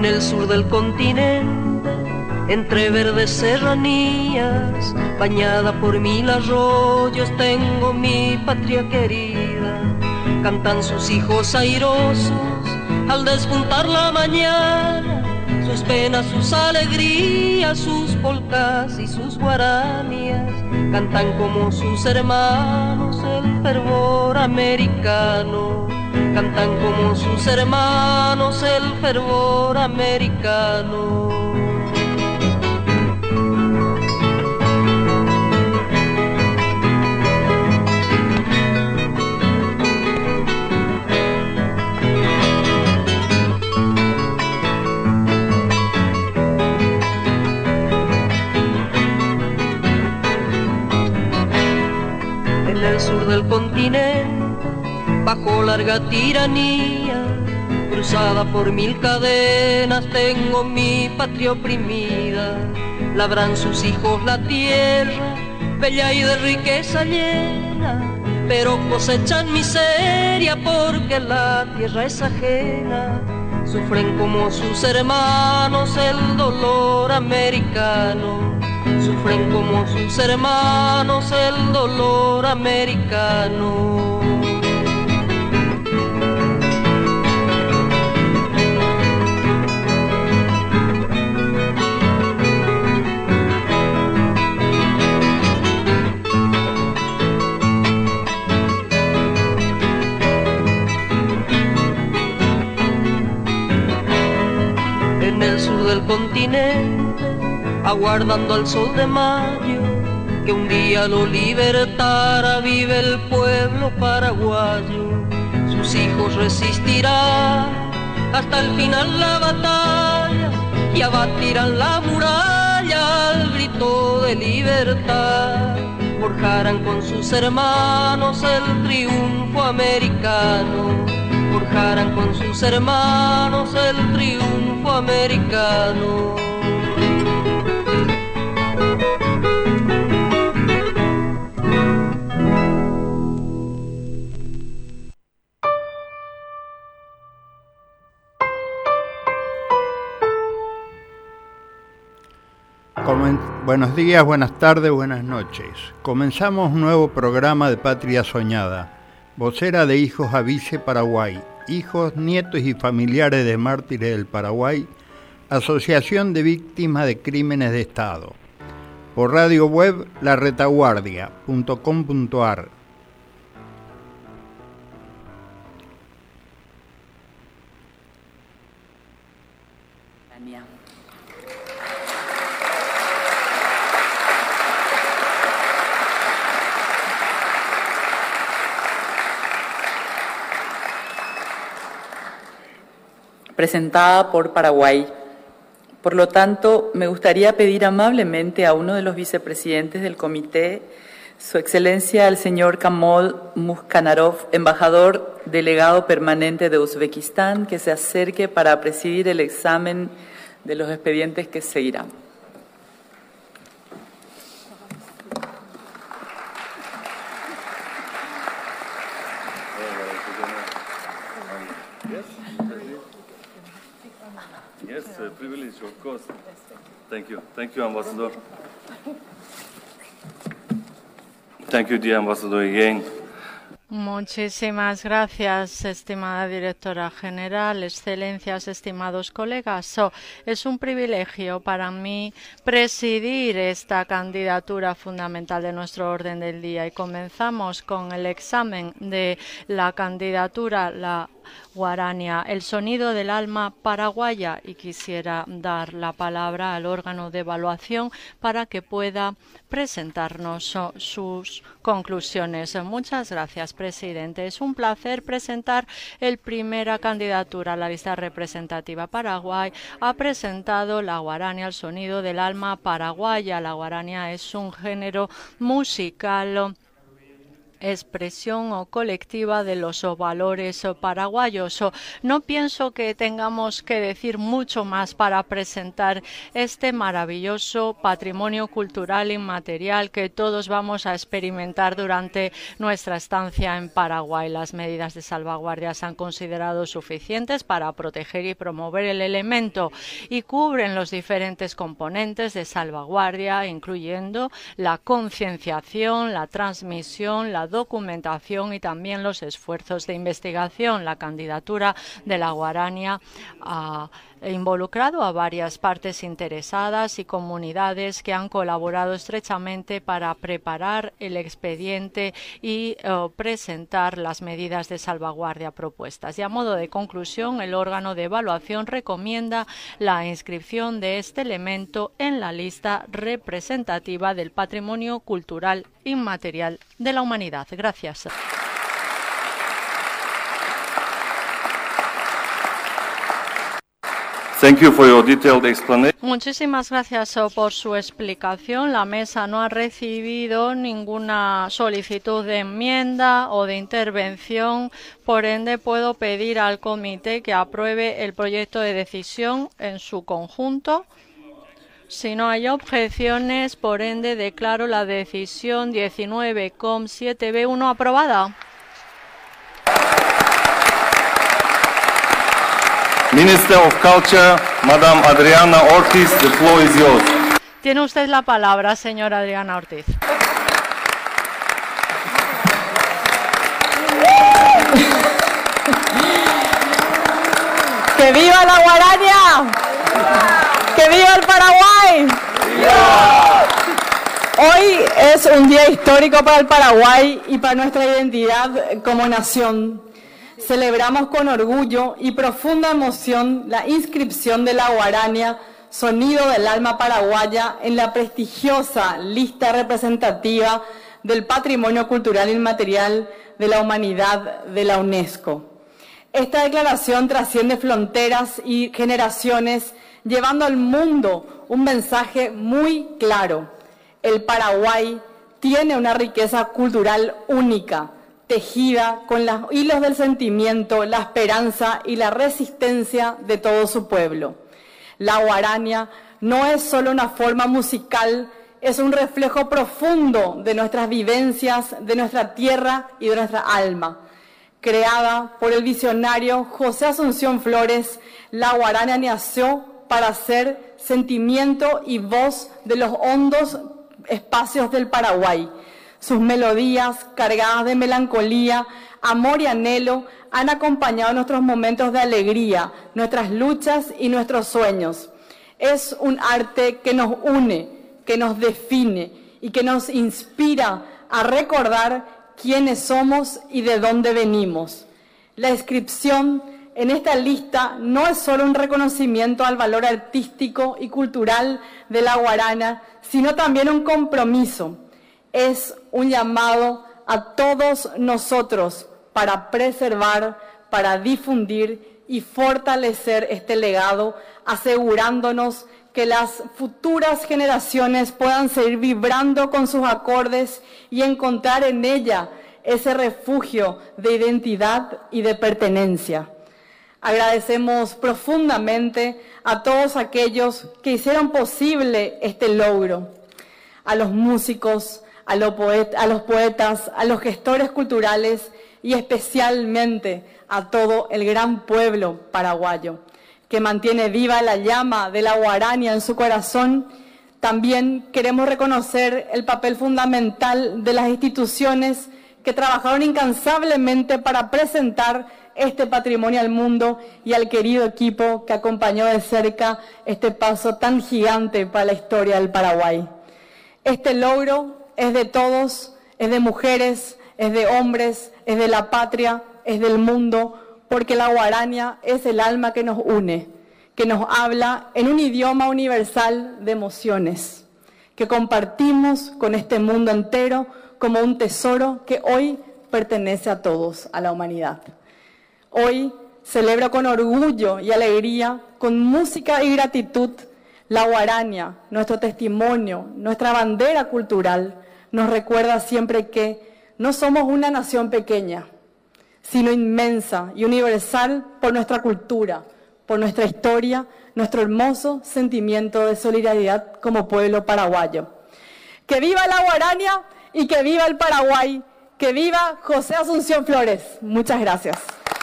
En el sur del continente, entre verdes serranías, bañada por 1000 arroyos, tengo mi patria querida. Cantan sus hijos airosos al despuntar la mañana, sus penas, sus alegrías, sus polcas y sus guaranías. Cantan como sus hermanos el fervor americano. Cantan como sus hermanos el fervor americano. En el sur del continente, bajo larga tiranía, cruzada por 1000 cadenas, tengo mi patria oprimida. Labran sus hijos la tierra, bella y de riqueza llena, pero cosechan miseria porque la tierra es ajena. Sufren como sus hermanos el dolor americano. Sufren como sus hermanos el dolor americano. En el sur del continente, aguardando al sol de mayo, que un día lo libertara, vive el pueblo paraguayo. Sus hijos resistirán hasta el final la batalla y abatirán la muralla al grito de libertad. Forjarán con sus hermanos el triunfo americano. Forjarán con sus hermanos el triunfo americano. Buenos días, buenas tardes, buenas noches. Comenzamos un nuevo programa de Patria Soñada, vocera de Hijos Avice Paraguay, hijos, nietos y familiares de mártires del Paraguay, Asociación de Víctimas de Crímenes de Estado. Por radio web laretaguardia.com.ar. Presentada por Paraguay. Por lo tanto, me gustaría pedir amablemente a uno de los vicepresidentes del comité, Su Excelencia el señor Kamol Mushkanarov, embajador delegado permanente de Uzbekistán, que se acerque para presidir el examen de los expedientes que seguirán. Yes, privilege, of course. Thank you, Ambassador. Thank you, dear Ambassador, again. Muchísimas gracias, estimada directora general, excelencias, estimados colegas. Es un privilegio para mí presidir esta candidatura fundamental de nuestro orden del día y comenzamos con el examen de la candidatura, la guarania, el sonido del alma paraguaya, y quisiera dar la palabra al órgano de evaluación para que pueda presentarnos sus conclusiones. Muchas gracias, presidente. Es un placer presentar el primera candidatura a la lista representativa. Paraguay ha presentado la guarania, el sonido del alma paraguaya. La guarania es un género musical expresión colectiva de los valores paraguayos. No pienso que tengamos que decir mucho más para presentar este maravilloso patrimonio cultural inmaterial que todos vamos a experimentar durante nuestra estancia en Paraguay. Las medidas de salvaguardia se han considerado suficientes para proteger y promover el elemento y cubren los diferentes componentes de salvaguardia, incluyendo la concienciación, la transmisión, la documentación y también los esfuerzos de investigación. La candidatura de la Guarania ha involucrado a varias partes interesadas y comunidades que han colaborado estrechamente para preparar el expediente y presentar las medidas de salvaguardia propuestas. Y a modo de conclusión, el órgano de evaluación recomienda la inscripción de este elemento en la lista representativa del patrimonio cultural inmaterial de la humanidad. Gracias. Thank you for your detailed explanation. Muchísimas gracias por su explicación. La mesa no ha recibido ninguna solicitud de enmienda o de intervención. Por ende, puedo pedir al comité que apruebe el proyecto de decisión en su conjunto. Si no hay objeciones, por ende, declaro la decisión 19,7B1 aprobada. Minister of Culture, Madam Adriana Ortiz, the floor is yours. Tiene usted la palabra, señora Adriana Ortiz. ¡Que viva la Guarania! ¡Que viva el Paraguay! ¡Viva! Hoy es un día histórico para el Paraguay y para nuestra identidad como nación. Celebramos con orgullo y profunda emoción la inscripción de la Guarania, sonido del alma paraguaya, en la prestigiosa lista representativa del Patrimonio Cultural Inmaterial de la Humanidad de la UNESCO. Esta declaración trasciende fronteras y generaciones, llevando al mundo un mensaje muy claro. El Paraguay tiene una riqueza cultural única, tejida con los hilos del sentimiento, la esperanza y la resistencia de todo su pueblo. La Guarania no es solo una forma musical, es un reflejo profundo de nuestras vivencias, de nuestra tierra y de nuestra alma. Creada por el visionario José Asunción Flores, la Guarania nació para ser sentimiento y voz de los hondos espacios del Paraguay. Sus melodías, cargadas de melancolía, amor y anhelo, han acompañado nuestros momentos de alegría, nuestras luchas y nuestros sueños. Es un arte que nos une, que nos define y que nos inspira a recordar quiénes somos y de dónde venimos. La inscripción en esta lista no es solo un reconocimiento al valor artístico y cultural de la Guarania, sino también un compromiso. Es un llamado a todos nosotros para preservar, para difundir y fortalecer este legado, asegurándonos que las futuras generaciones puedan seguir vibrando con sus acordes y encontrar en ella ese refugio de identidad y de pertenencia. Agradecemos profundamente a todos aquellos que hicieron posible este logro, a los músicos, a los poetas, a los gestores culturales y especialmente a todo el gran pueblo paraguayo, que mantiene viva la llama de la Guarania en su corazón. También queremos reconocer el papel fundamental de las instituciones que trabajaron incansablemente para presentar este patrimonio al mundo y al querido equipo que acompañó de cerca este paso tan gigante para la historia del Paraguay. Este logro es de todos, es de mujeres, es de hombres, es de la patria, es del mundo, porque la Guarania es el alma que nos une, que nos habla en un idioma universal de emociones, que compartimos con este mundo entero como un tesoro que hoy pertenece a todos, a la humanidad. Hoy celebro con orgullo y alegría, con música y gratitud, la Guarania, nuestro testimonio, nuestra bandera cultural, nos recuerda siempre que no somos una nación pequeña, sino inmensa y universal por nuestra cultura, por nuestra historia, nuestro hermoso sentimiento de solidaridad como pueblo paraguayo. ¡Que viva la Guarania y que viva el Paraguay! ¡Que viva José Asunción Flores! Muchas gracias.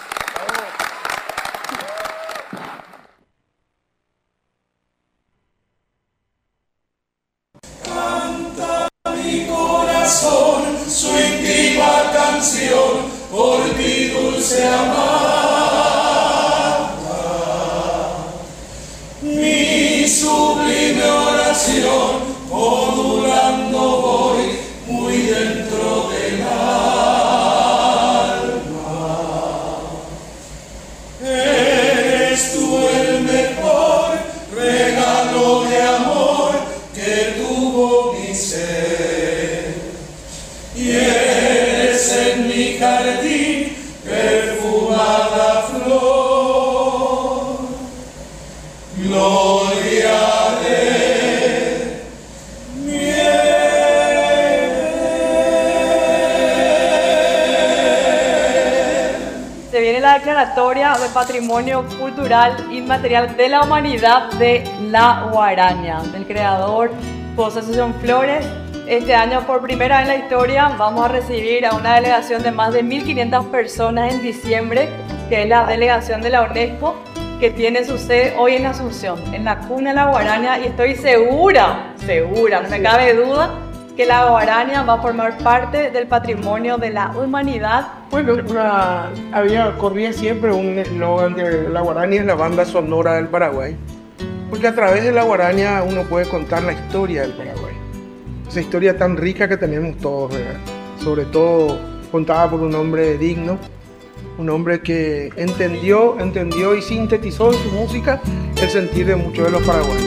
Canta mi corazón su íntima canción por ti dulce amada. Mi sublime oración modulando voy muy dentro del alma. Eres tú el mejor regalo de amor que tuvo mi ser, y eres en mi jardín perfumada flor. Gloria de Se viene la declaratoria de Patrimonio Cultural Inmaterial de la Humanidad de La Guaraña, del creador José Asunción Flores. Este año, por primera vez en la historia, vamos a recibir a una delegación de más de 1.500 personas en diciembre, que es la delegación de la UNESCO, que tiene su sede hoy en Asunción, en la cuna de La Guaraña, y estoy segura, no me cabe duda, que La Guaraña va a formar parte del patrimonio de la humanidad. Bueno, corría siempre un eslogan de La Guaraña es la banda sonora del Paraguay, porque a través de La Guaraña uno puede contar la historia del Paraguay, esa historia tan rica que tenemos todos, ¿verdad? Sobre todo contada por un hombre digno, un hombre que entendió y sintetizó en su música el sentir de muchos de los paraguayos.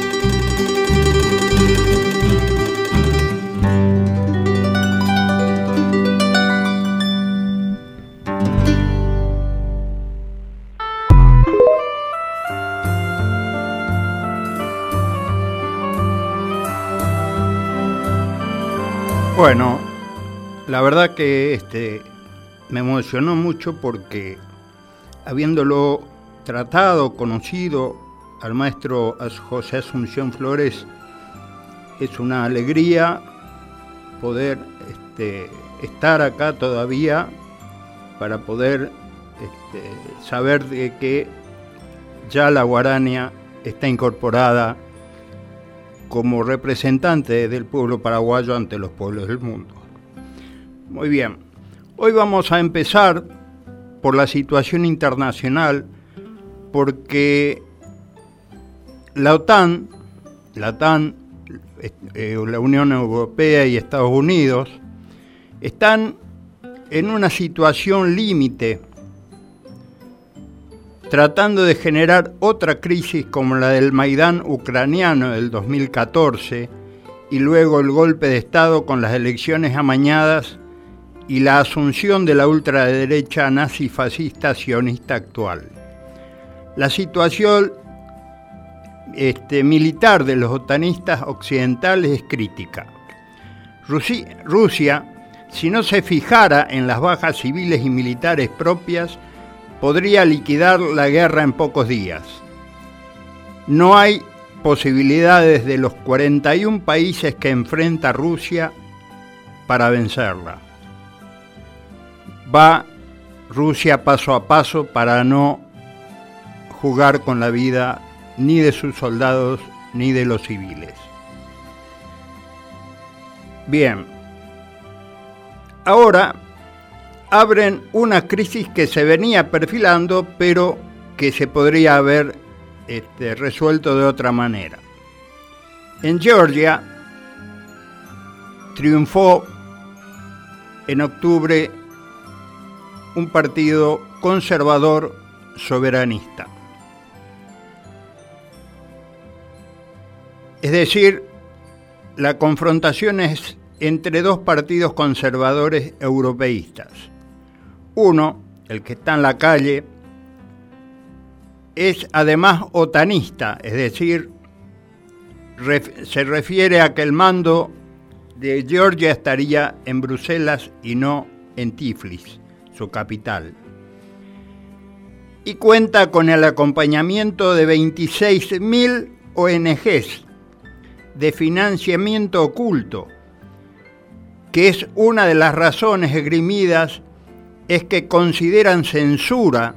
Bueno, la verdad que me emocionó mucho porque habiéndolo tratado, conocido al maestro José Asunción Flores, es una alegría poder estar acá todavía para poder saber de que ya la Guaraña está incorporada como representante del pueblo paraguayo ante los pueblos del mundo. Muy bien, hoy vamos a empezar por la situación internacional, porque la OTAN, la Unión Europea y Estados Unidos, están en una situación límite, tratando de generar otra crisis como la del Maidán ucraniano del 2014 y luego el golpe de Estado con las elecciones amañadas y la asunción de la ultraderecha nazi-fascista sionista actual. La situación militar de los otanistas occidentales es crítica. Rusia, si no se fijara en las bajas civiles y militares propias, podría liquidar la guerra en pocos días. No hay posibilidades de los 41 países que enfrenta Rusia para vencerla. Va Rusia paso a paso para no jugar con la vida ni de sus soldados ni de los civiles. Bien, ahora abren una crisis que se venía perfilando, pero que se podría haber resuelto de otra manera. En Georgia triunfó en octubre un partido conservador soberanista. Es decir, la confrontación es entre dos partidos conservadores europeístas. Uno, el que está en la calle, es además otanista, es decir, se refiere a que el mando de Georgia estaría en Bruselas y no en Tiflis, su capital. Y cuenta con el acompañamiento de 26.000 ONGs de financiamiento oculto, que es una de las razones esgrimidas, es que consideran censura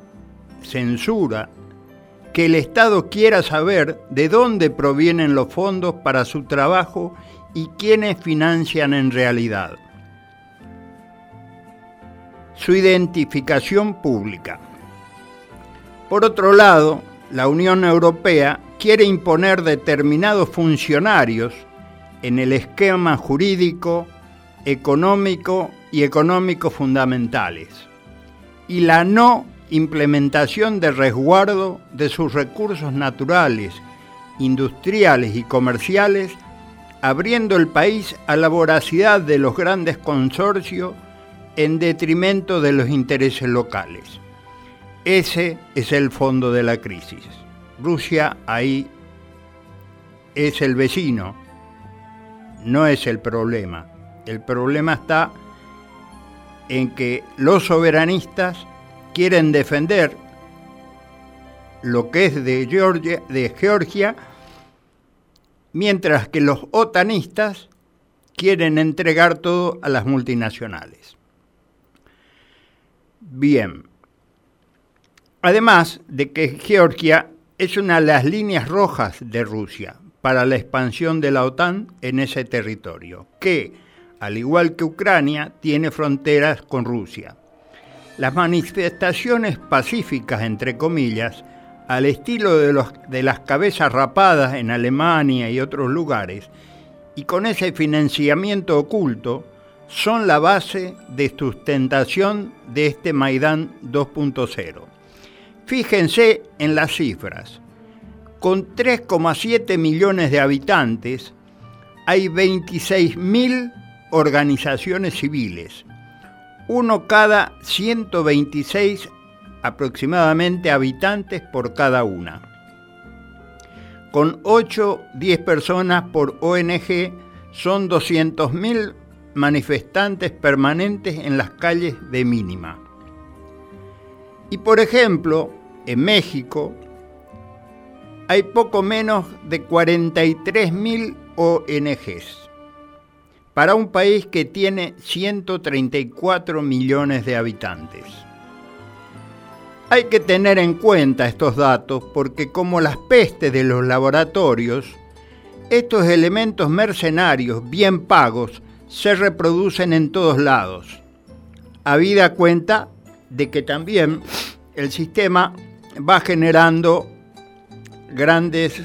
que el Estado quiera saber de dónde provienen los fondos para su trabajo y quiénes financian en realidad. Su identificación pública. Por otro lado, la Unión Europea quiere imponer determinados funcionarios en el esquema jurídico, económico y económico fundamentales, y la no implementación de resguardo de sus recursos naturales, industriales y comerciales, abriendo el país a la voracidad de los grandes consorcios en detrimento de los intereses locales. Ese es el fondo de la crisis. Rusia ahí es el vecino, no es el problema. El problema está en que los soberanistas quieren defender lo que es de Georgia, mientras que los otanistas quieren entregar todo a las multinacionales. Bien. Además de que Georgia es una de las líneas rojas de Rusia para la expansión de la OTAN en ese territorio, que, al igual que Ucrania, tiene fronteras con Rusia. Las manifestaciones pacíficas, entre comillas, al estilo de las cabezas rapadas en Alemania y otros lugares, y con ese financiamiento oculto, son la base de sustentación de este Maidán 2.0. Fíjense en las cifras. Con 3,7 millones de habitantes, hay 26.000 organizaciones civiles, uno cada 126 aproximadamente habitantes por cada una. Con 8-10 personas por ONG, son 200.000 manifestantes permanentes en las calles de mínima. Y por ejemplo, en México hay poco menos de 43.000 ONGs, para un país que tiene 134 millones de habitantes. Hay que tener en cuenta estos datos porque, como las pestes de los laboratorios, estos elementos mercenarios bien pagos se reproducen en todos lados, habida cuenta de que también el sistema va generando grandes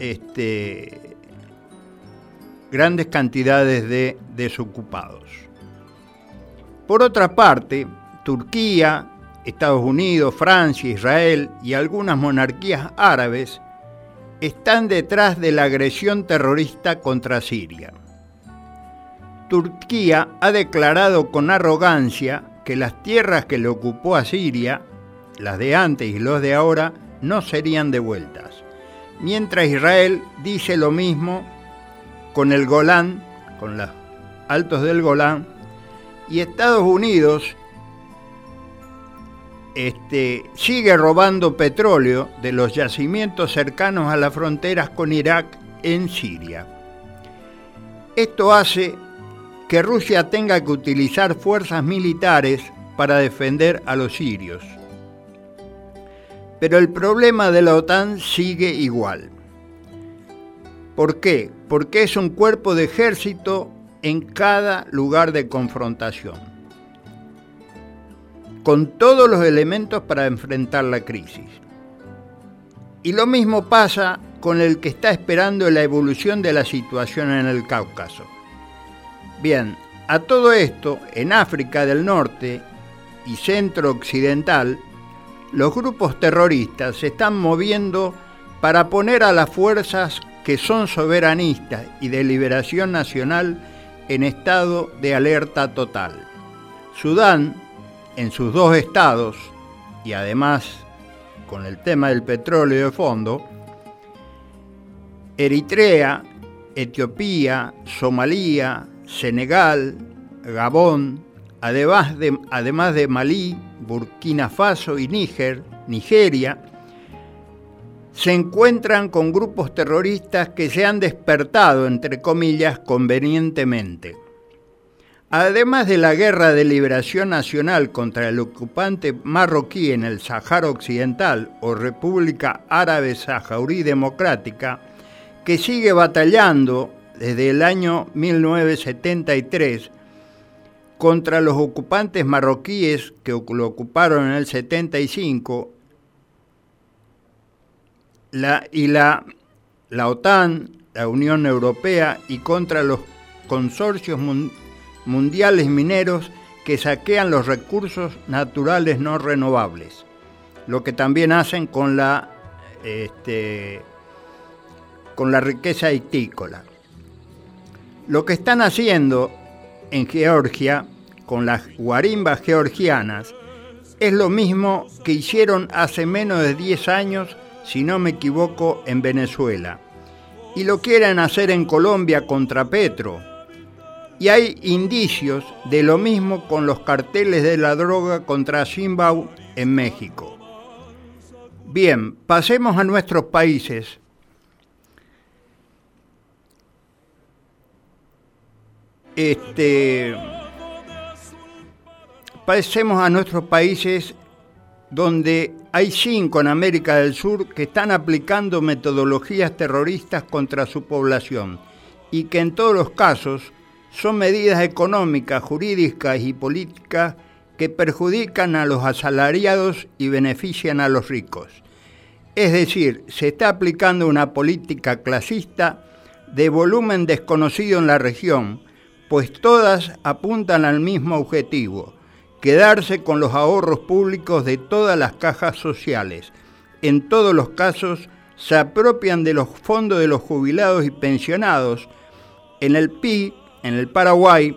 cantidades de desocupados. Por otra parte, Turquía, Estados Unidos, Francia, Israel y algunas monarquías árabes están detrás de la agresión terrorista contra Siria. Turquía ha declarado con arrogancia que las tierras que le ocupó a Siria, las de antes y los de ahora, no serían devueltas, mientras Israel dice lo mismo con el Golán, con los altos del Golán, y Estados Unidos sigue robando petróleo de los yacimientos cercanos a las fronteras con Irak en Siria. Esto hace que Rusia tenga que utilizar fuerzas militares para defender a los sirios. Pero el problema de la OTAN sigue igual. ¿Por qué? Porque es un cuerpo de ejército en cada lugar de confrontación, con todos los elementos para enfrentar la crisis. Y lo mismo pasa con el que está esperando la evolución de la situación en el Cáucaso. Bien, a todo esto, en África del Norte y Centro Occidental, los grupos terroristas se están moviendo para poner a las fuerzas que son soberanistas y de liberación nacional en estado de alerta total. Sudán, en sus dos estados, y además con el tema del petróleo de fondo, Eritrea, Etiopía, Somalia, Senegal, Gabón, además de Malí, Burkina Faso y Nigeria, se encuentran con grupos terroristas que se han despertado, entre comillas, convenientemente. Además de la guerra de liberación nacional contra el ocupante marroquí en el Sáhara Occidental o República Árabe Saharaui Democrática, que sigue batallando desde el año 1973 contra los ocupantes marroquíes que lo ocuparon en el 75, la OTAN, la Unión Europea, y contra los consorcios mundiales mineros que saquean los recursos naturales no renovables, lo que también hacen con la riqueza vitícola. Lo que están haciendo en Georgia con las guarimbas georgianas es lo mismo que hicieron hace menos de 10 años, si no me equivoco, en Venezuela. Y lo quieren hacer en Colombia contra Petro. Y hay indicios de lo mismo con los carteles de la droga contra Zimbabue en México. Bien, pasemos a nuestros países. Pasemos a nuestros países, donde hay 5 en América del Sur que están aplicando metodologías terroristas contra su población y que en todos los casos son medidas económicas, jurídicas y políticas que perjudican a los asalariados y benefician a los ricos. Es decir, se está aplicando una política clasista de volumen desconocido en la región, pues todas apuntan al mismo objetivo: quedarse con los ahorros públicos de todas las cajas sociales. En todos los casos se apropian de los fondos de los jubilados y pensionados. En el PI, en el Paraguay,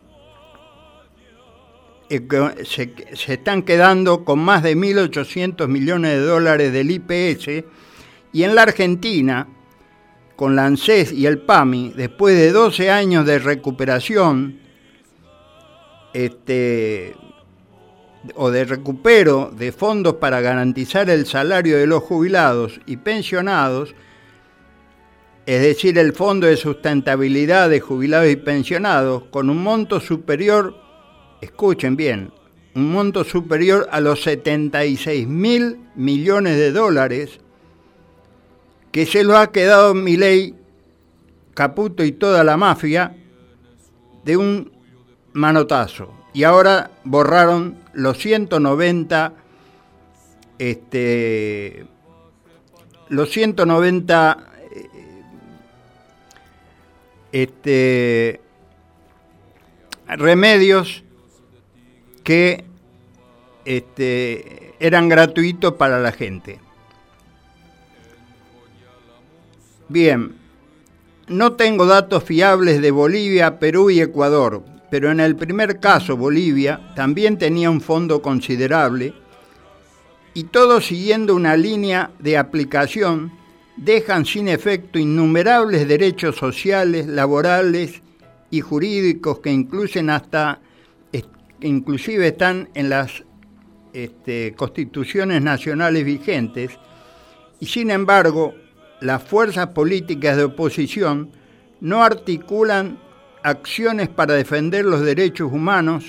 se están quedando con más de 1.800 millones de dólares del IPS, y en la Argentina, con la ANSES y el PAMI, después de 12 años de recuperación o de recupero de fondos para garantizar el salario de los jubilados y pensionados, es decir, el Fondo de Sustentabilidad de Jubilados y Pensionados, con un monto superior, escuchen bien, un monto superior a los 76.000 millones de dólares, que se lo ha quedado Milei, Caputo y toda la mafia de un manotazo. Y ahora borraron los 190 remedios que eran gratuitos para la gente. Bien, no tengo datos fiables de Bolivia, Perú y Ecuador, pero en el primer caso, Bolivia, también tenía un fondo considerable, y todos siguiendo una línea de aplicación dejan sin efecto innumerables derechos sociales, laborales y jurídicos que inclusive están en las constituciones nacionales vigentes, y sin embargo las fuerzas políticas de oposición no articulan acciones para defender los derechos humanos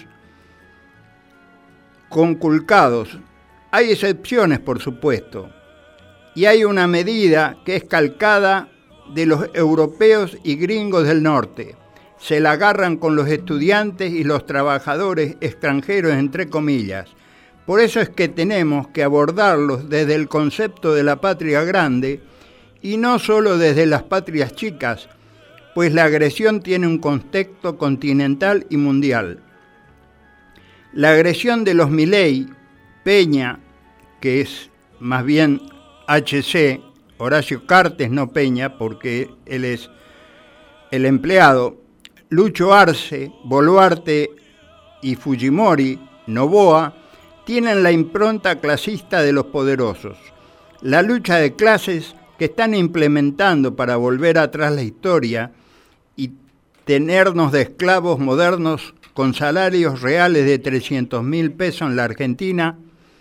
conculcados. Hay excepciones, por supuesto, y hay una medida que es calcada de los europeos y gringos del norte. Se la agarran con los estudiantes y los trabajadores extranjeros, entre comillas. Por eso es que tenemos que abordarlos desde el concepto de la patria grande y no solo desde las patrias chicas, pues la agresión tiene un contexto continental y mundial. La agresión de los Milei, Peña, que es más bien HC, Horacio Cartes, no Peña, porque él es el empleado, Lucho Arce, Boluarte y Fujimori, Noboa, tienen la impronta clasista de los poderosos. La lucha de clases que están implementando para volver atrás la historia y tenernos de esclavos modernos con salarios reales de 300.000 pesos en la Argentina.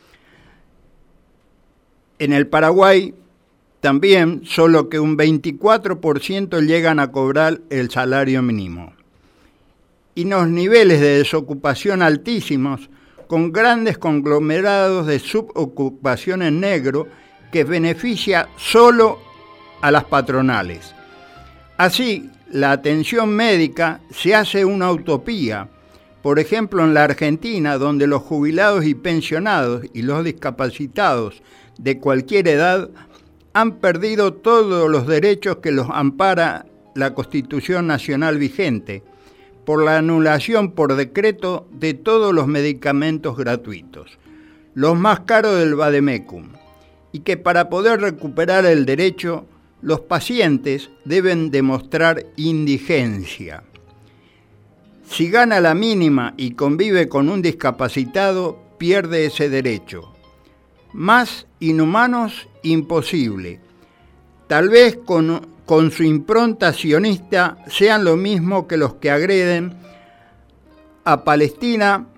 En el Paraguay también, solo que un 24% llegan a cobrar el salario mínimo. Y los niveles de desocupación altísimos, con grandes conglomerados de subocupación en negro que beneficia solo a las patronales. Así, la atención médica se hace una utopía. Por ejemplo, en la Argentina, donde los jubilados y pensionados y los discapacitados de cualquier edad han perdido todos los derechos que los ampara la Constitución Nacional vigente, por la anulación por decreto de todos los medicamentos gratuitos, los más caros del vademecum, y que para poder recuperar el derecho, los pacientes deben demostrar indigencia. Si gana la mínima y convive con un discapacitado, pierde ese derecho. Más inhumanos, imposible. Tal vez con su impronta sionista sean lo mismo que los que agreden a Palestina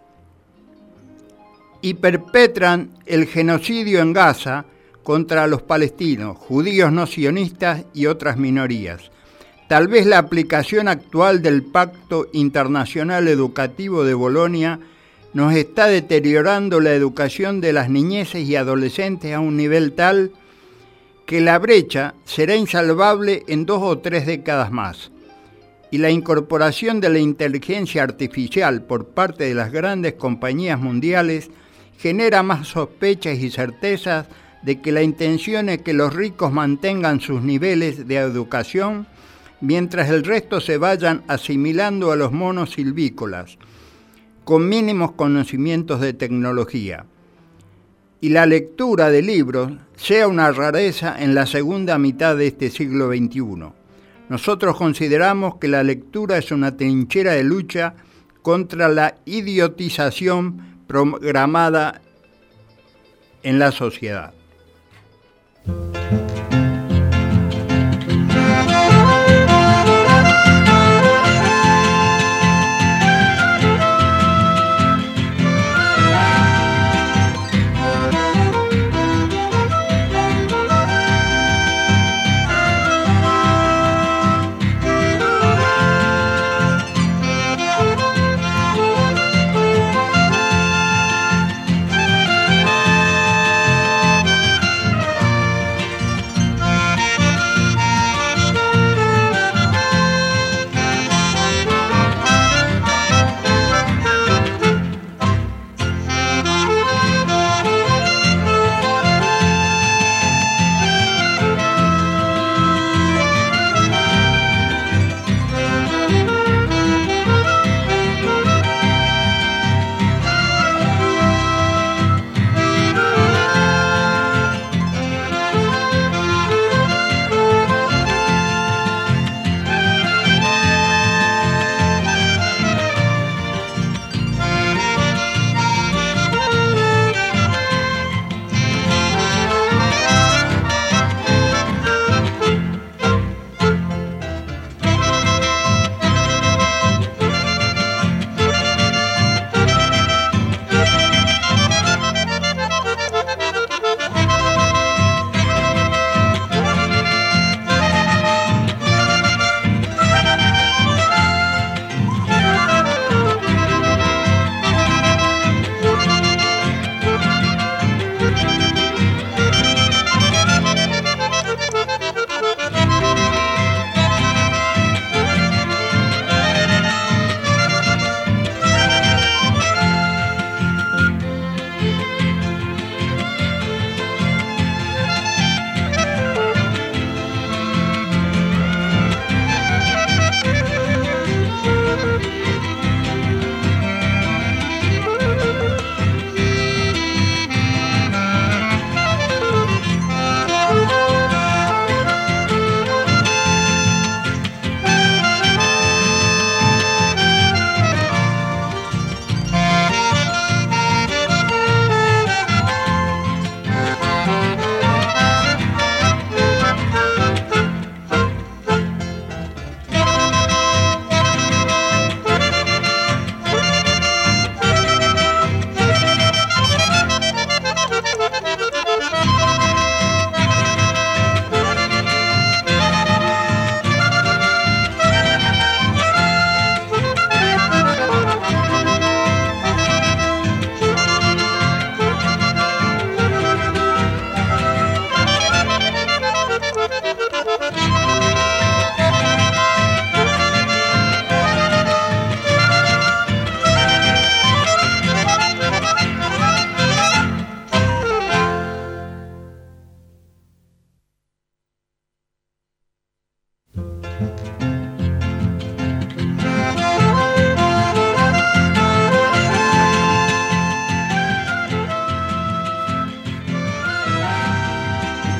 y perpetran el genocidio en Gaza contra los palestinos, judíos no sionistas y otras minorías. Tal vez la aplicación actual del Pacto Internacional Educativo de Bolonia nos está deteriorando la educación de las niñeces y adolescentes a un nivel tal que la brecha será insalvable en 2 o 3 décadas más. Y la incorporación de la inteligencia artificial por parte de las grandes compañías mundiales genera más sospechas y certezas de que la intención es que los ricos mantengan sus niveles de educación mientras el resto se vayan asimilando a los monos silvícolas, con mínimos conocimientos de tecnología. Y la lectura de libros sea una rareza en la segunda mitad de este siglo XXI. Nosotros consideramos que la lectura es una trinchera de lucha contra la idiotización programada en la sociedad.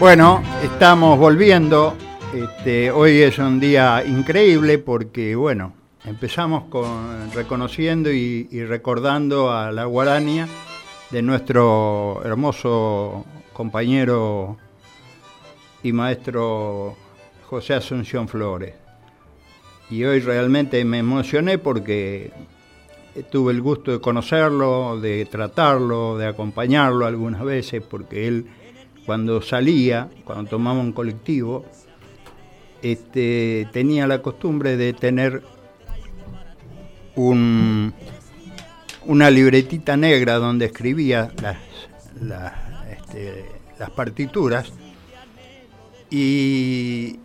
Bueno, estamos volviendo. Hoy es un día increíble porque, bueno, empezamos reconociendo y recordando a la guarania de nuestro hermoso compañero y maestro José Asunción Flores. Y hoy realmente me emocioné porque tuve el gusto de conocerlo, de tratarlo, de acompañarlo algunas veces, porque él cuando tomaba un colectivo, tenía la costumbre de tener una libretita negra donde escribía las partituras, y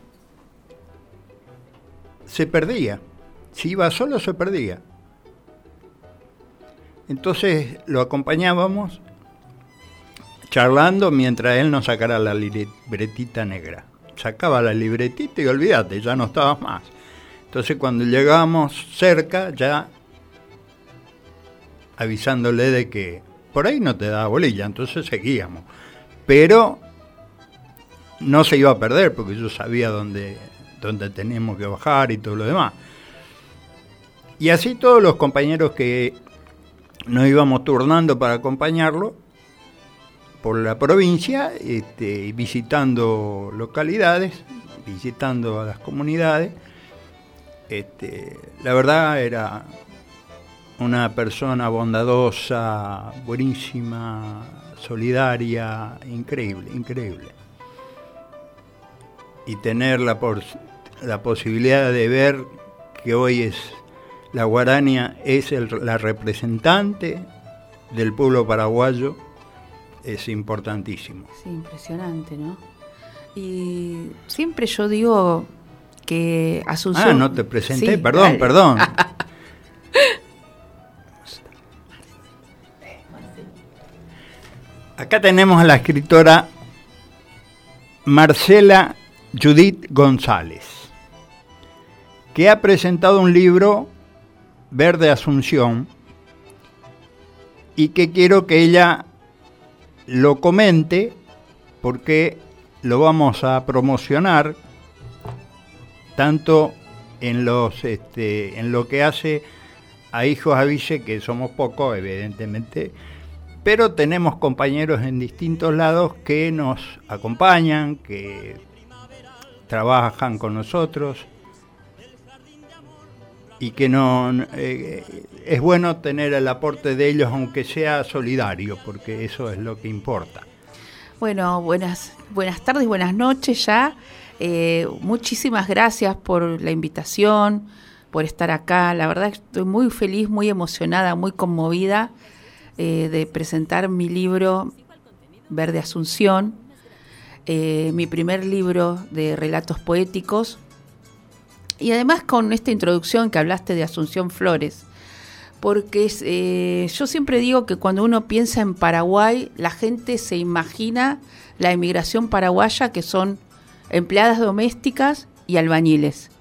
se perdía. Si iba solo se perdía. Entonces lo acompañábamos charlando mientras él nos sacara la libretita negra. Sacaba la libretita y olvídate, ya no estabas más. Entonces cuando llegábamos cerca, ya avisándole de que por ahí no te daba bolilla, entonces seguíamos. Pero no se iba a perder porque yo sabía dónde teníamos que bajar y todo lo demás. Y así todos los compañeros que nos íbamos turnando para acompañarlo por la provincia, visitando localidades, visitando a las comunidades. La verdad era una persona bondadosa, buenísima, solidaria, increíble. Y tener la posibilidad de ver que hoy la guarania es la representante del pueblo paraguayo es importantísimo. Sí, impresionante, ¿no? Y siempre yo digo que Asunción... no te presenté, sí, perdón. Acá tenemos a la escritora Marcela Judith González, que ha presentado un libro, Verde Asunción, y que quiero que ella lo comente porque lo vamos a promocionar tanto en lo que hace a Hijos Avise, que somos pocos evidentemente, pero tenemos compañeros en distintos lados que nos acompañan, que trabajan con nosotros, y que es bueno tener el aporte de ellos, aunque sea solidario, porque eso es lo que importa. Bueno, buenas tardes, buenas noches ya. Muchísimas gracias por la invitación, por estar acá. La verdad estoy muy feliz, muy emocionada, muy conmovida de presentar mi libro Verde Asunción, mi primer libro de relatos poéticos. Y además con esta introducción que hablaste de Asunción Flores, porque yo siempre digo que cuando uno piensa en Paraguay, la gente se imagina la emigración paraguaya, que son empleadas domésticas y albañiles.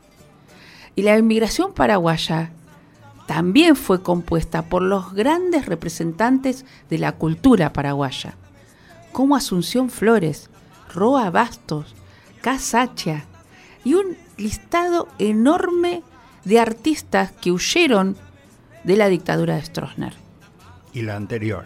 Y la emigración paraguaya también fue compuesta por los grandes representantes de la cultura paraguaya, como Asunción Flores, Roa Bastos, Casacha, y un listado enorme de artistas que huyeron de la dictadura de Stroessner. Y la anterior.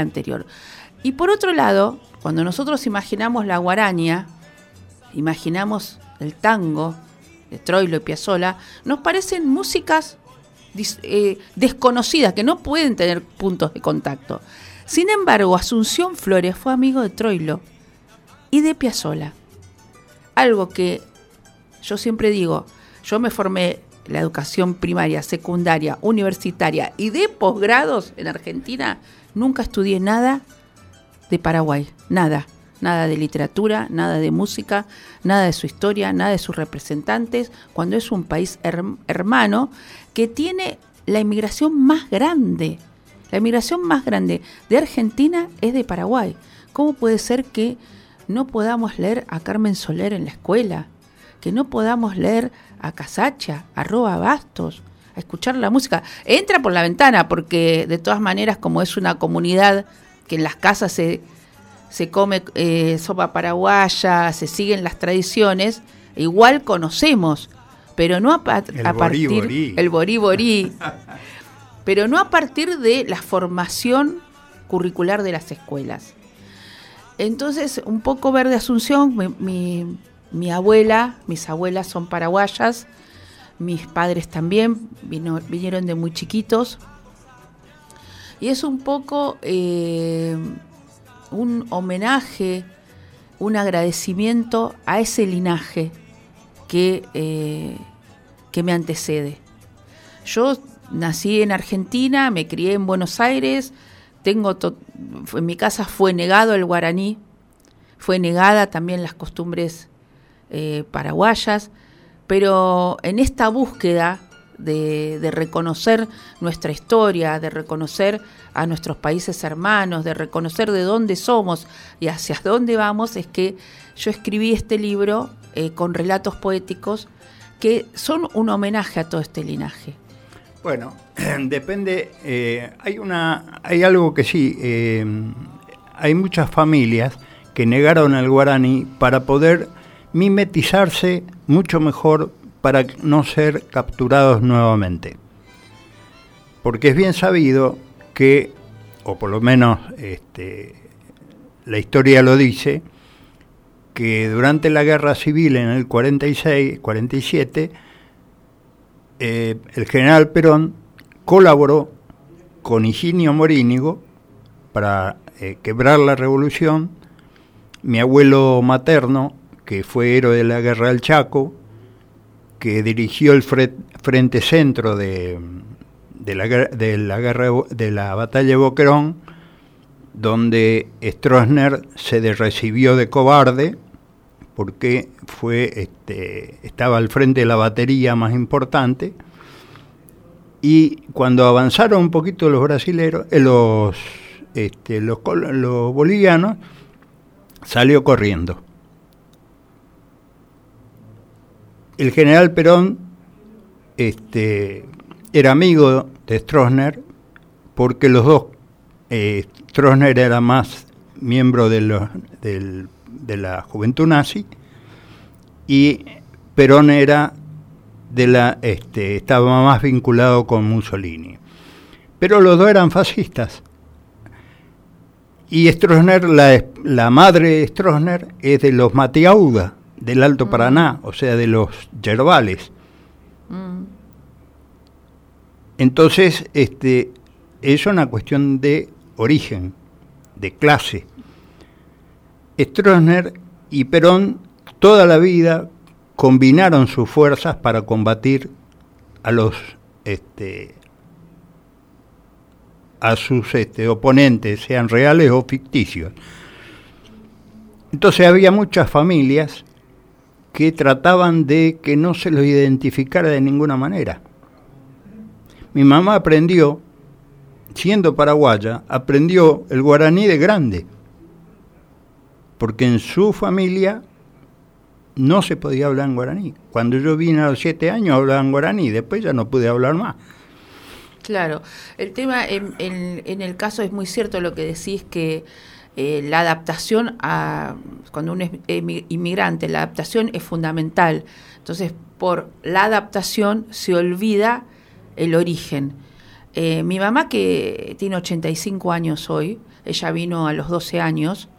Y por otro lado, cuando nosotros imaginamos la guarania, imaginamos el tango de Troilo y Piazzolla, nos parecen músicas desconocidas, que no pueden tener puntos de contacto. Sin embargo, Asunción Flores fue amigo de Troilo y de Piazzolla. Algo que yo siempre digo, yo me formé la educación primaria, secundaria, universitaria y de posgrados en Argentina, nunca estudié nada de Paraguay, nada de literatura, nada de música, nada de su historia, nada de sus representantes, cuando es un país hermano que tiene la inmigración más grande. La inmigración más grande de Argentina es de Paraguay. ¿Cómo puede ser que no podamos leer a Carmen Soler en la escuela? Que no podamos leer a Casacha, a Roa Bastos, a escuchar la música. Entra por la ventana, porque de todas maneras, como es una comunidad que en las casas se se come sopa paraguaya, se siguen las tradiciones, igual conocemos, pero no a partir el borí, pero no a partir de la formación curricular de las escuelas. Entonces, un poco Verde Asunción, mi abuela, mis abuelas son paraguayas, mis padres también vinieron de muy chiquitos, y es un poco un homenaje, un agradecimiento a ese linaje que me antecede. Yo nací en Argentina, me crié en Buenos Aires, en mi casa fue negado el guaraní, fue negada también las costumbres paraguayas, pero en esta búsqueda de reconocer nuestra historia, de reconocer a nuestros países hermanos, de reconocer de dónde somos y hacia dónde vamos, es que yo escribí este libro con relatos poéticos que son un homenaje a todo este linaje. Bueno, depende, hay algo que sí, hay muchas familias que negaron el guaraní para poder mimetizarse mucho mejor para no ser capturados nuevamente. Porque es bien sabido que, o por lo menos la historia lo dice, que durante la guerra civil en el 46-47, el general Perón colaboró con Higinio Morínigo para quebrar la revolución. Mi abuelo materno, que fue héroe de la guerra del Chaco, que dirigió el frente centro de la batalla de Boquerón, donde Stroessner se recibió de cobarde porque estaba al frente de la batería más importante, y cuando avanzaron un poquito los brasileros, los bolivianos, salió corriendo. El general Perón era amigo de Stroessner, porque los dos, Stroessner era más miembro de la juventud nazi, y Perón era estaba más vinculado con Mussolini. Pero los dos eran fascistas. Y Stroessner, la madre de Stroessner es de los Matiauda, del Alto Paraná, o sea, de los yerbales. Entonces, es una cuestión de origen, de clase. Stroessner y Perón toda la vida combinaron sus fuerzas para combatir a sus oponentes, sean reales o ficticios. Entonces había muchas familias que trataban de que no se los identificara de ninguna manera. Mi mamá aprendió, siendo paraguaya, aprendió el guaraní de grande, porque en su familia no se podía hablar en guaraní. Cuando yo vine a los 7 años hablaba en guaraní, después ya no pude hablar más. Claro, el tema en el caso es muy cierto lo que decís, que la adaptación cuando uno es inmigrante, la adaptación es fundamental. Entonces, por la adaptación se olvida el origen. Mi mamá, que tiene 85 años hoy, ella vino a los 12 años,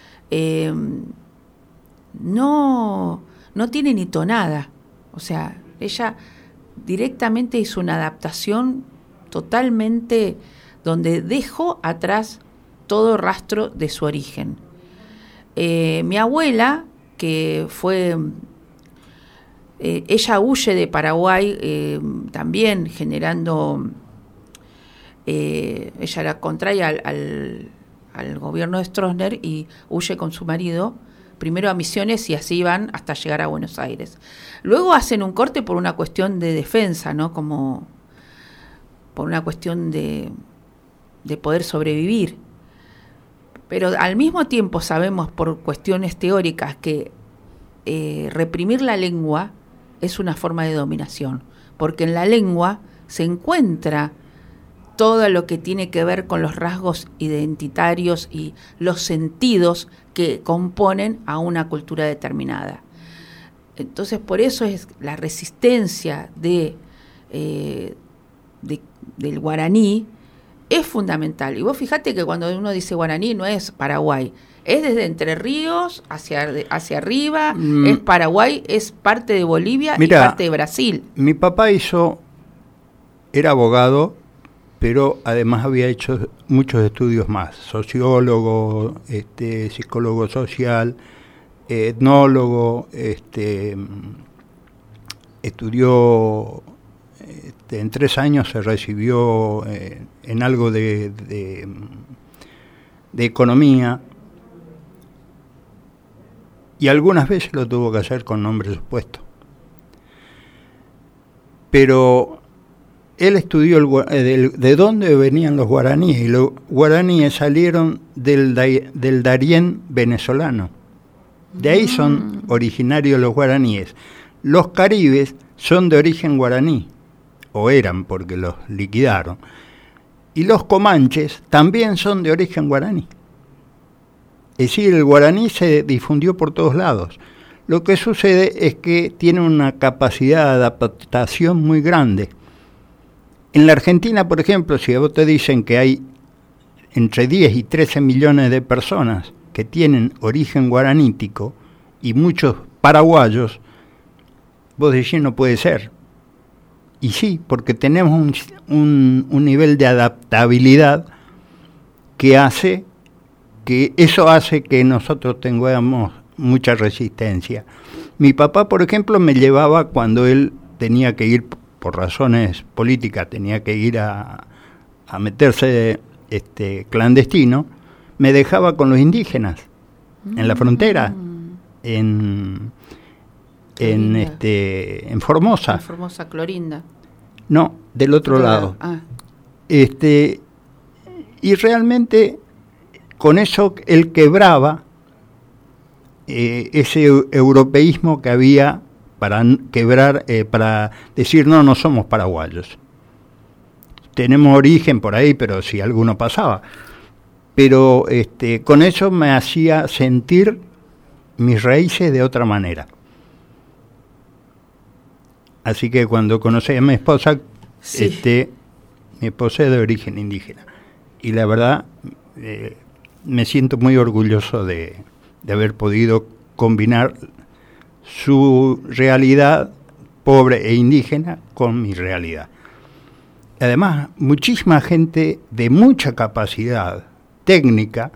no tiene ni tonada. O sea, ella directamente hizo una adaptación totalmente donde dejó atrás todo rastro de su origen. Mi abuela, que fue... ella huye de Paraguay también generando... ella era contraria al gobierno de Stroessner y huye con su marido, primero a Misiones y así van hasta llegar a Buenos Aires. Luego hacen un corte por una cuestión de defensa, ¿no? Como por una cuestión de poder sobrevivir. Pero al mismo tiempo sabemos por cuestiones teóricas que reprimir la lengua es una forma de dominación, porque en la lengua se encuentra todo lo que tiene que ver con los rasgos identitarios y los sentidos que componen a una cultura determinada. Entonces, por eso es la resistencia del guaraní es fundamental. Y vos fíjate que cuando uno dice guaraní no es Paraguay, es desde Entre Ríos hacia arriba, es Paraguay, es parte de Bolivia. Mira, y parte de Brasil. Mi papá era abogado, pero además había hecho muchos estudios más, sociólogo, psicólogo social, etnólogo, estudió, en 3 años se recibió en algo de economía, y algunas veces lo tuvo que hacer con nombre supuesto. Pero él estudió de dónde venían los guaraníes, y los guaraníes salieron del Darién venezolano. De ahí son originarios los guaraníes. Los caribes son de origen guaraní, o eran porque los liquidaron. Y los comanches también son de origen guaraní. Es decir, el guaraní se difundió por todos lados. Lo que sucede es que tiene una capacidad de adaptación muy grande. En la Argentina, por ejemplo, si a vos te dicen que hay entre 10 y 13 millones de personas que tienen origen guaranítico y muchos paraguayos, vos decís no puede ser. Y sí, porque tenemos un nivel de adaptabilidad que hace que nosotros tengamos mucha resistencia. Mi papá, por ejemplo, me llevaba cuando él tenía que ir, por razones políticas, tenía que ir a meterse clandestino, me dejaba con los indígenas en la frontera, en Formosa. En Formosa, Clorinda. No, del otro lado. Ah. Y realmente con eso él quebraba ese europeísmo que había para quebrar, para decir no somos paraguayos. Tenemos origen por ahí, pero si alguno pasaba. Pero con eso me hacía sentir mis raíces de otra manera. Así que cuando conocí a mi esposa, sí. Mi esposa es de origen indígena. Y la verdad, me siento muy orgulloso de haber podido combinar su realidad pobre e indígena con mi realidad. Además, muchísima gente de mucha capacidad técnica,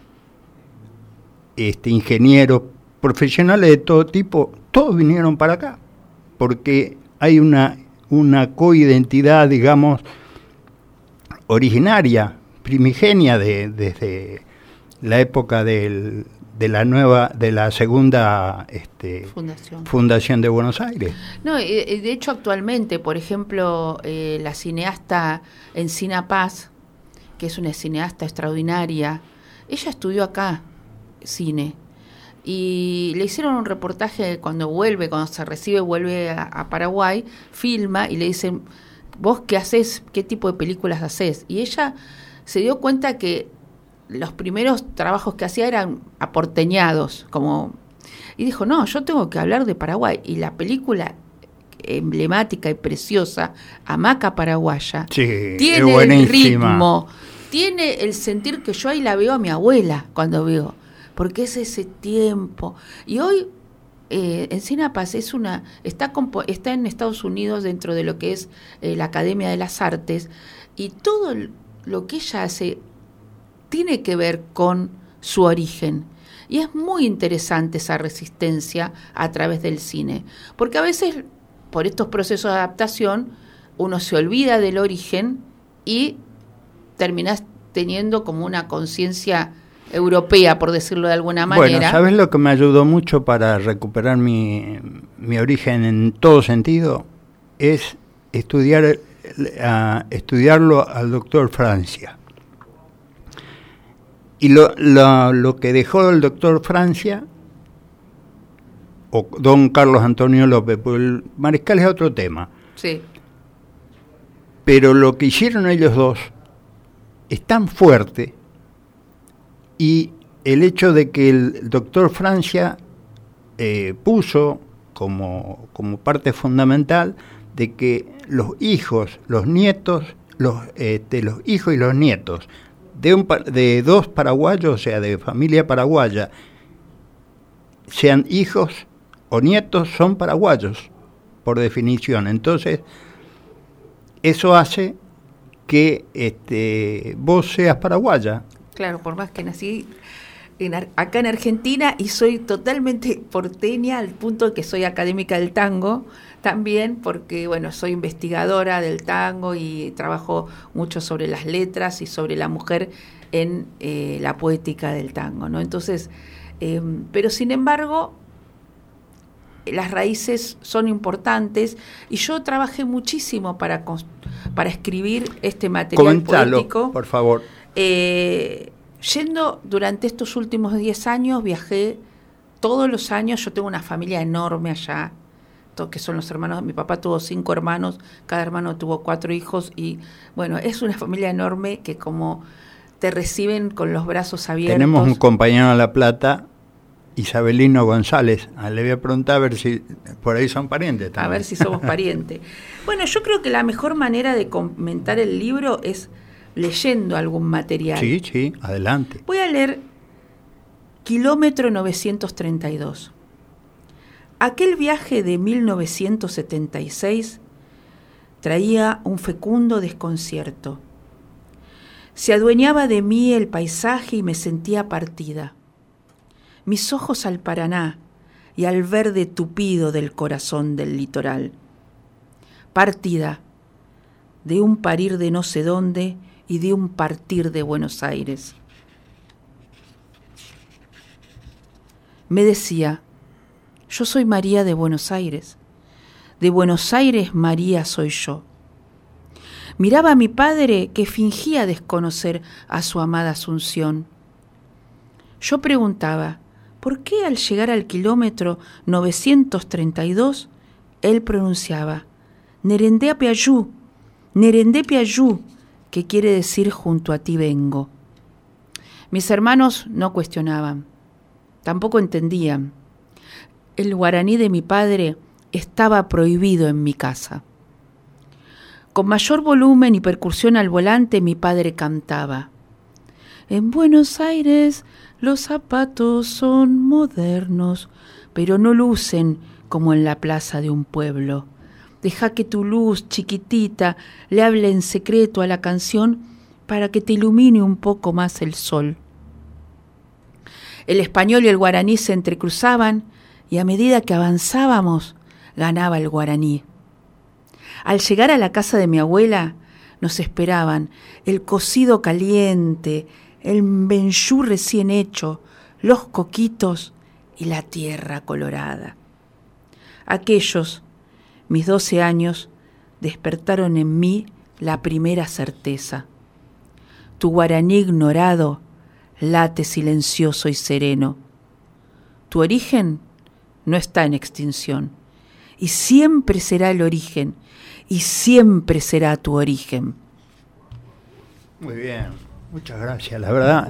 ingenieros, profesionales de todo tipo, todos vinieron para acá, porque hay una coidentidad, digamos, originaria, primigenia desde la época de la segunda fundación de Buenos Aires. No, de hecho actualmente, por ejemplo, la cineasta Encina Paz, que es una cineasta extraordinaria, ella estudió acá cine y le hicieron un reportaje cuando se recibe, vuelve a Paraguay, filma y le dicen, ¿vos qué haces? ¿Qué tipo de películas haces? Y ella se dio cuenta que los primeros trabajos que hacía eran aporteñados, y dijo, no, yo tengo que hablar de Paraguay. Y la película emblemática y preciosa, Hamaca Paraguaya, sí, tiene el ritmo, tiene el sentir que yo ahí la veo a mi abuela cuando veo, porque es ese tiempo. Y hoy Encina Paz está en Estados Unidos dentro de lo que es la Academia de las Artes, y todo lo que ella hace tiene que ver con su origen. Y es muy interesante esa resistencia a través del cine, porque a veces por estos procesos de adaptación uno se olvida del origen y terminás teniendo como una conciencia europea, por decirlo de alguna manera. Bueno, ¿sabes lo que me ayudó mucho para recuperar mi origen en todo sentido? Es estudiarlo al doctor Francia. Y lo que dejó el doctor Francia, o don Carlos Antonio López, porque el mariscal es otro tema. Sí. Pero lo que hicieron ellos dos es tan fuerte, y el hecho de que el doctor Francia puso como parte fundamental de que los hijos, los nietos, los hijos y los nietos de dos paraguayos, o sea, de familia paraguaya, sean hijos o nietos, son paraguayos, por definición. Entonces, eso hace que vos seas paraguaya. Claro, por más que nací acá en Argentina y soy totalmente porteña al punto de que soy académica del tango también, porque bueno, soy investigadora del tango y trabajo mucho sobre las letras y sobre la mujer en la poética del tango, ¿no? Entonces, pero sin embargo, las raíces son importantes y yo trabajé muchísimo para escribir este material Coméntalo, poético. por favor. Yendo durante estos últimos 10 años, viajé todos los años. Yo tengo una familia enorme allá, que son los hermanos. Mi papá tuvo 5 hermanos, cada hermano tuvo 4 hijos y bueno, es una familia enorme que como te reciben con los brazos abiertos. Tenemos un compañero en La Plata, Isabelino González. Le voy a preguntar a ver si por ahí son parientes también. A ver si somos parientes. Bueno, yo creo que la mejor manera de comentar el libro es leyendo algún material. Sí, adelante. Voy a leer Kilómetro 932. Aquel viaje de 1976 traía un fecundo desconcierto. Se adueñaba de mí el paisaje y me sentía partida. Mis ojos al Paraná y al verde tupido del corazón del litoral. Partida de un parir de no sé dónde y de un partir de Buenos Aires. Me decía, yo soy María de Buenos Aires María soy yo. Miraba a mi padre que fingía desconocer a su amada Asunción. Yo preguntaba, ¿por qué al llegar al kilómetro 932 él pronunciaba Nerendé Piayú, que quiere decir junto a ti vengo? Mis hermanos no cuestionaban, tampoco entendían. El guaraní de mi padre estaba prohibido en mi casa. Con mayor volumen y percusión al volante, mi padre cantaba. En Buenos Aires los zapatos son modernos, pero no lucen como en la plaza de un pueblo. Deja que tu luz chiquitita le hable en secreto a la canción para que te ilumine un poco más el sol. El español y el guaraní se entrecruzaban y a medida que avanzábamos ganaba el guaraní. Al llegar a la casa de mi abuela nos esperaban el cocido caliente, el mbenjú recién hecho, los coquitos y la tierra colorada. Aquellos, mis 12 años, despertaron en mí la primera certeza. Tu guaraní ignorado late silencioso y sereno. Tu origen no está en extinción, y siempre será el origen, y siempre será tu origen. Muy bien, muchas gracias. La verdad,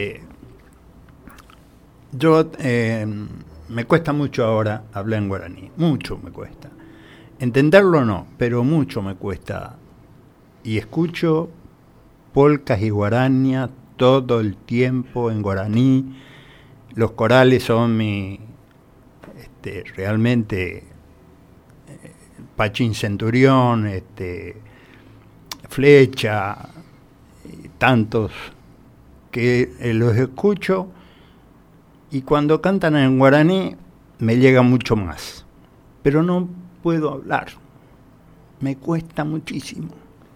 yo me cuesta mucho ahora hablar en guaraní, mucho me cuesta. Entenderlo no, pero mucho me cuesta. Y escucho polcas y guarañas todo el tiempo en guaraní. Los corales son mi, realmente, Pachín Centurión, Flecha, tantos que los escucho, y cuando cantan en guaraní me llega mucho más, pero no puedo hablar, me cuesta muchísimo.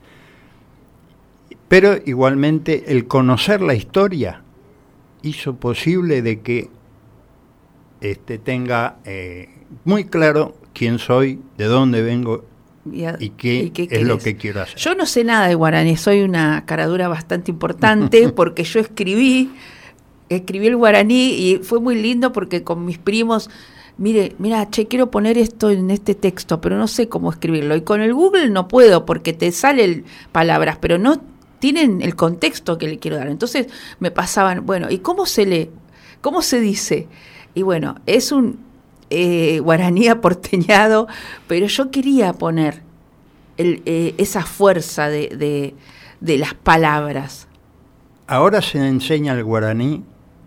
Pero igualmente el conocer la historia hizo posible de que tenga muy claro quién soy, de dónde vengo y qué es lo que quiero hacer. Yo no sé nada de guaraní, soy una caradura bastante importante porque yo escribí el guaraní y fue muy lindo porque con mis primos, mira, quiero poner esto en este texto, pero no sé cómo escribirlo. Y con el Google no puedo porque te salen palabras, pero no tienen el contexto que le quiero dar. Entonces me pasaban, bueno, ¿y cómo se lee? ¿Cómo se dice? Y bueno, es un guaraní aporteñado, pero yo quería poner esa fuerza de las palabras. Ahora se enseña el guaraní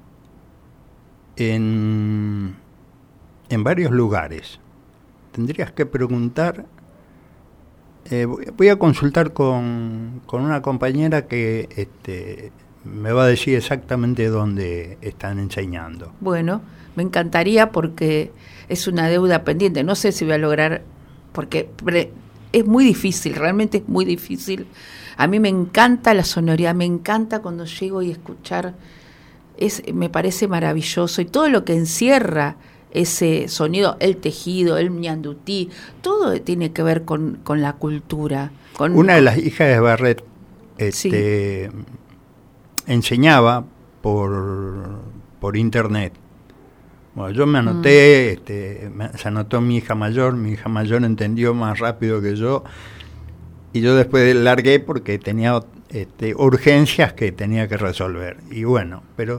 en varios lugares. Tendrías que preguntar. Voy a consultar con una compañera que me va a decir exactamente dónde están enseñando. Bueno, me encantaría porque es una deuda pendiente. No sé si voy a lograr, porque es muy difícil, realmente es muy difícil. A mí me encanta la sonoridad, me encanta cuando llego y escuchar, me parece maravilloso. Y todo lo que encierra ese sonido, el tejido, el ñandutí, todo tiene que ver con la cultura. Una de las hijas de Barret sí. Enseñaba por internet. Bueno, yo me anoté, se anotó mi hija mayor entendió más rápido que yo, y yo después largué porque tenía urgencias que tenía que resolver. Y bueno, pero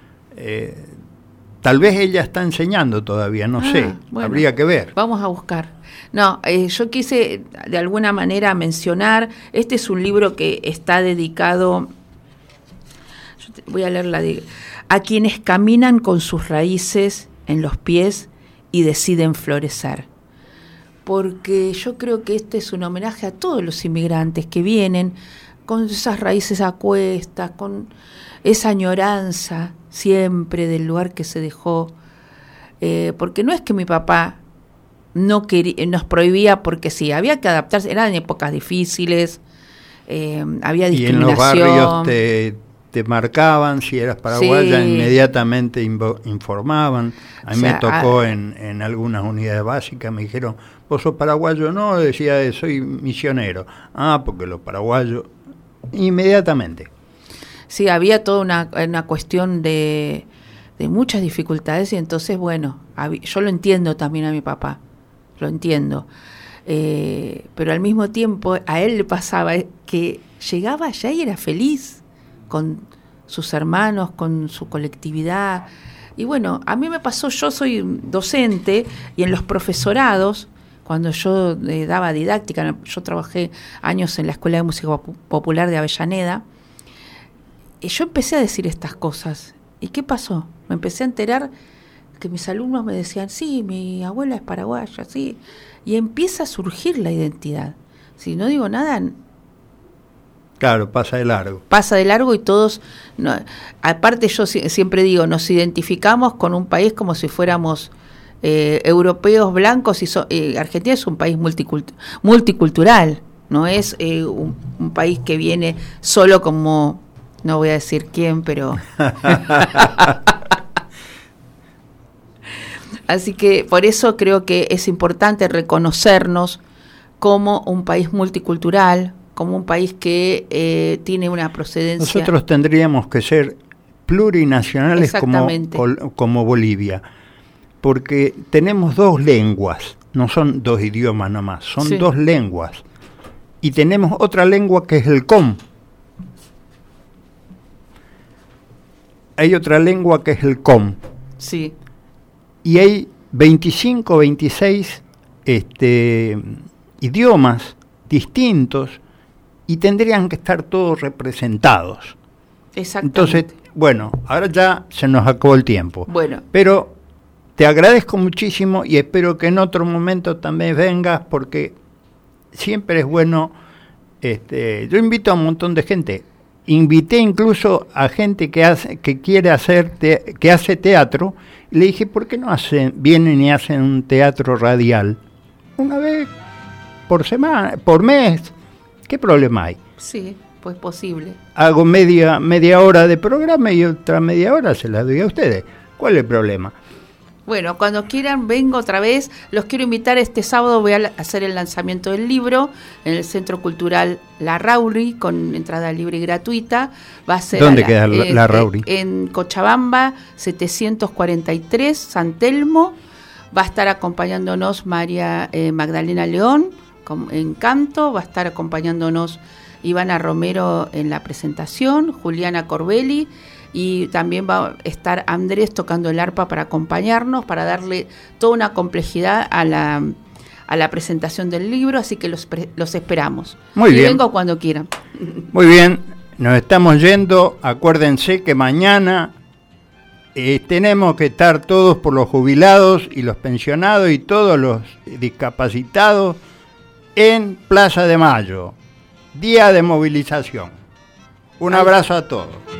tal vez ella está enseñando todavía, no sé, bueno, habría que ver. Vamos a buscar. No, yo quise de alguna manera mencionar, este es un libro que está dedicado, voy a leerla, a quienes caminan con sus raíces en los pies y deciden florecer. Porque yo creo que este es un homenaje a todos los inmigrantes que vienen con esas raíces a cuestas, con esa añoranza siempre del lugar que se dejó. Porque no es que mi papá no nos prohibía, porque sí, había que adaptarse, eran épocas difíciles, había discriminación. Y en los barrios te marcaban, si eras paraguaya, sí. Inmediatamente informaban. A mí me tocó en algunas unidades básicas, me dijeron, ¿vos sos paraguayo? No, decía, soy misionero. Porque los paraguayos, inmediatamente. Sí, había toda una cuestión de muchas dificultades, y entonces, bueno, yo lo entiendo también a mi papá, lo entiendo. Pero al mismo tiempo, a él le pasaba que llegaba allá y era feliz con sus hermanos, con su colectividad. Y bueno, a mí me pasó, yo soy docente, y en los profesorados, cuando yo daba didáctica, yo trabajé años en la Escuela de Música Popular de Avellaneda, y yo empecé a decir estas cosas. ¿Y qué pasó? Me empecé a enterar que mis alumnos me decían, sí, mi abuela es paraguaya, sí, y empieza a surgir la identidad. Si no digo nada, claro, pasa de largo. Pasa de largo, y todos, aparte yo siempre digo, nos identificamos con un país como si fuéramos europeos blancos, y Argentina es un país multicultural, no es un país que viene solo como, no voy a decir quién, pero... Así que por eso creo que es importante reconocernos como un país multicultural, como un país que tiene una procedencia. Nosotros tendríamos que ser plurinacionales como Bolivia, porque tenemos dos lenguas, no son dos idiomas nomás, son sí. Dos lenguas, y tenemos otra lengua que es el com. Hay otra lengua que es el com. Sí. Y hay 25, 26 idiomas distintos, y tendrían que estar todos representados. Exactamente. Entonces, bueno, ahora ya se nos acabó el tiempo. Bueno. Pero te agradezco muchísimo, y espero que en otro momento también vengas, porque siempre es bueno. Yo invito a un montón de gente. Invité incluso a gente que hace teatro, y le dije, ¿por qué no vienen y hacen un teatro radial? Una vez por semana, por mes. ¿Qué problema hay? Sí, pues posible. Hago media hora de programa y otra media hora se la doy a ustedes. ¿Cuál es el problema? Bueno, cuando quieran vengo otra vez. Los quiero invitar este sábado, voy a hacer el lanzamiento del libro en el Centro Cultural La Rauri, con entrada libre y gratuita. Va a ser ¿Dónde queda La Rauri? En Cochabamba, 743, San Telmo. Va a estar acompañándonos María Magdalena León en canto, va a estar acompañándonos Ivana Romero en la presentación, Juliana Corbelli, y también va a estar Andrés tocando el arpa para acompañarnos, para darle toda una complejidad a la presentación del libro, así que los esperamos. Muy bien. Vengo cuando quieran. Muy bien, nos estamos yendo. Acuérdense que mañana tenemos que estar todos por los jubilados y los pensionados y todos los discapacitados en Plaza de Mayo, día de movilización. Un abrazo a todos.